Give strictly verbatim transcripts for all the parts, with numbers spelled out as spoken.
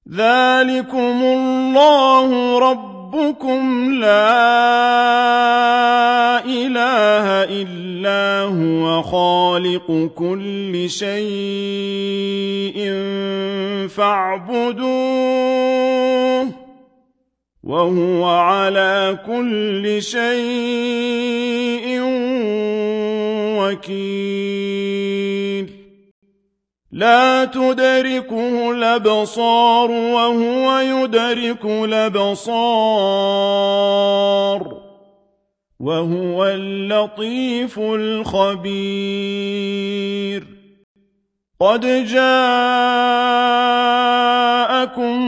ذلكم الله ربكم لا إله إلا هو خالق كل شيء فاعبدوه وهو على كل شيء وكيل لا تدركه الأبصار وهو يدرك الأبصار وهو اللطيف الخبير قد جاءكم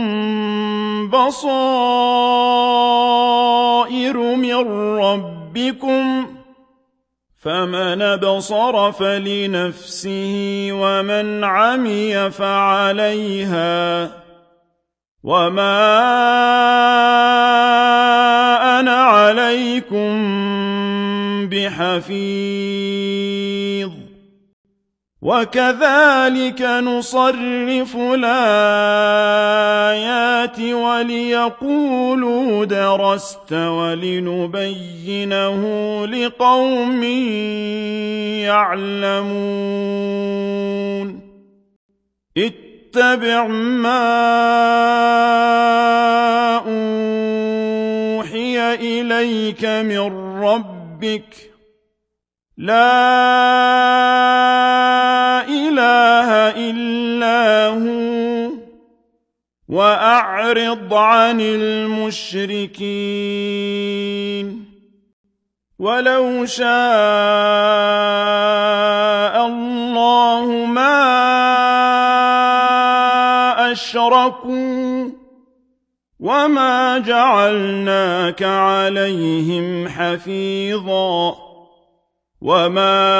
بصائر من ربكم فمن أبصر فلنفسه ومن عمي فعليها وما أنا عليكم بحفيظ وكذلك نصرف الآيات وليقولوا درست ولنبينه لقوم يعلمون اتبع ما أوحي إليك من ربك لا إله إلا هو وأعرض عن المشركين ولو شاء الله ما أشركوا وما جعلناك عليهم حفيظا وما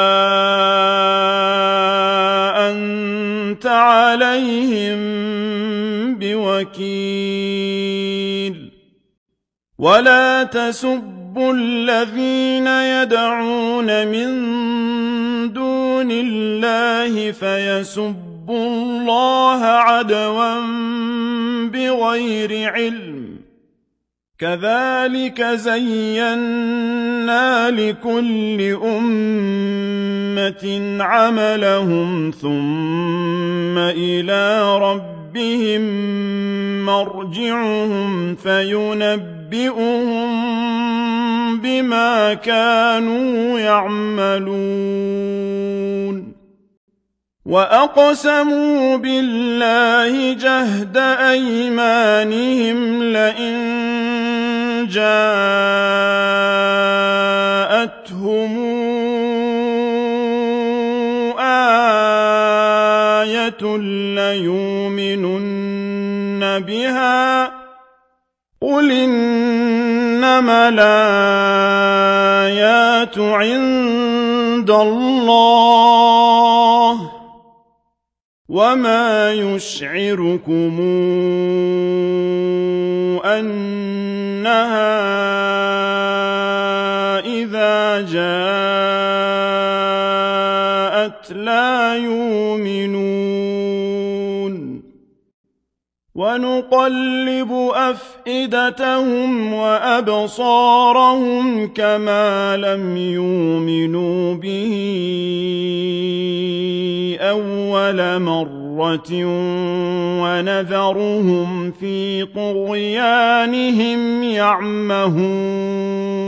أنت عليهم بوكيل ولا تسبوا الذين يدعون من دون الله فيسبوا الله عدوا بغير علم كذلك زينا لكل أمة عملهم ثم إلى ربهم مرجعهم فينبئهم بما كانوا يعملون وأقسموا بالله جهد أيمانهم لئن جاءتهم آية ليؤمنن بها قل إنما الآيات عند الله وما يشعركم أنها إذا جاءت لا يؤمنون ونقلب أفئدتهم وأبصارهم كما لم يؤمنوا به أول مرة ونذرهم في طغيانهم يعمهون